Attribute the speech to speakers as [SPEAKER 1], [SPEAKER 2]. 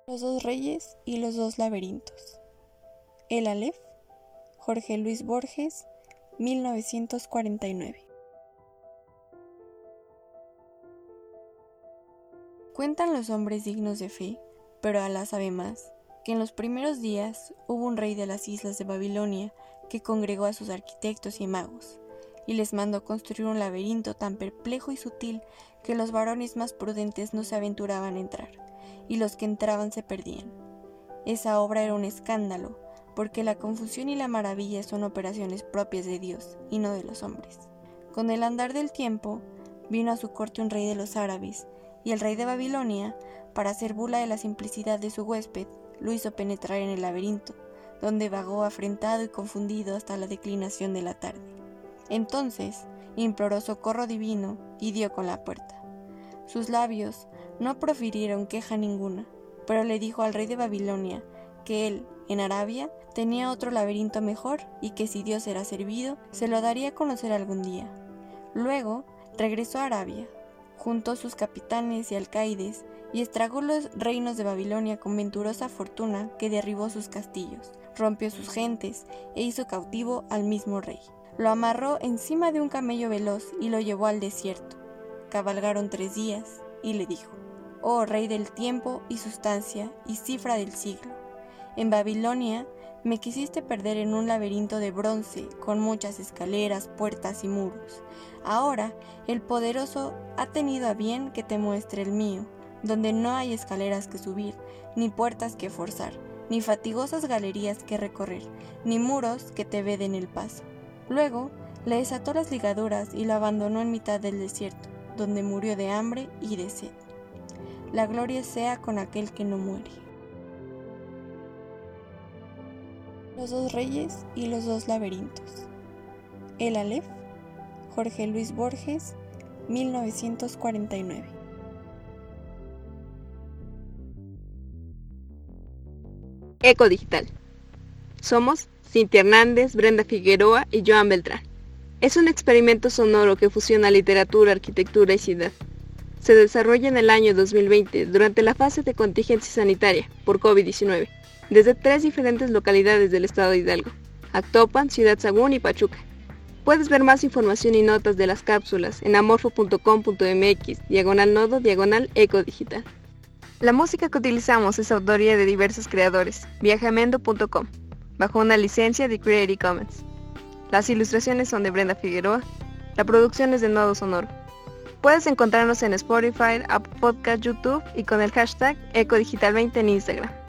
[SPEAKER 1] Los dos reyes y los dos laberintos. El Aleph, Jorge Luis Borges, 1949. Cuentan los hombres dignos de fe, pero Alá sabe más, que en los primeros días hubo un rey de las islas de Babilonia que congregó a sus arquitectos y magos, y les mandó construir un laberinto tan perplejo y sutil que los varones más prudentes no se aventuraban a entrar, y los que entraban se perdían. Esa obra era un escándalo, porque la confusión y la maravilla son operaciones propias de Dios y no de los hombres. Con el andar del tiempo, vino a su corte un rey de los árabes, y el rey de Babilonia, para hacer burla de la simplicidad de su huésped, lo hizo penetrar en el laberinto, donde vagó afrentado y confundido hasta la declinación de la tarde. Entonces imploró socorro divino y dio con la puerta. Sus labios no profirieron queja ninguna, pero le dijo al rey de Babilonia que él, en Arabia, tenía otro laberinto mejor y que si Dios era servido, se lo daría a conocer algún día. Luego regresó a Arabia, juntó sus capitanes y alcaides y estragó los reinos de Babilonia con venturosa fortuna que derribó sus castillos, rompió sus gentes e hizo cautivo al mismo rey. Lo amarró encima de un camello veloz y lo llevó al desierto. Cabalgaron 3 días y le dijo: «Oh rey del tiempo y sustancia y cifra del siglo, en Babilonia me quisiste perder en un laberinto de bronce con muchas escaleras, puertas y muros. Ahora el poderoso ha tenido a bien que te muestre el mío, donde no hay escaleras que subir, ni puertas que forzar, ni fatigosas galerías que recorrer, ni muros que te veden el paso». Luego le desató las ligaduras y lo abandonó en mitad del desierto, donde murió de hambre y de sed. La gloria sea con aquel que no muere. Los dos reyes y los dos laberintos. El Aleph, Jorge Luis Borges, 1949.
[SPEAKER 2] Eco Digital. Somos Cintia Hernández, Brenda Figueroa y Joan Beltrán. Es un experimento sonoro que fusiona literatura, arquitectura y ciudad. Se desarrolla en el año 2020 durante la fase de contingencia sanitaria por COVID-19, desde 3 diferentes localidades del estado de Hidalgo: Actopan, Ciudad Sagún y Pachuca. Puedes ver más información y notas de las cápsulas en amorfo.com.mx/nodo/eco digital. La música que utilizamos es autoría de diversos creadores, viajamendo.com, bajo una licencia de Creative Commons. Las ilustraciones son de Brenda Figueroa, la producción es de Nodo Sonoro. Puedes encontrarnos en Spotify, Apple Podcast, YouTube y con el hashtag EcoDigital20 en Instagram.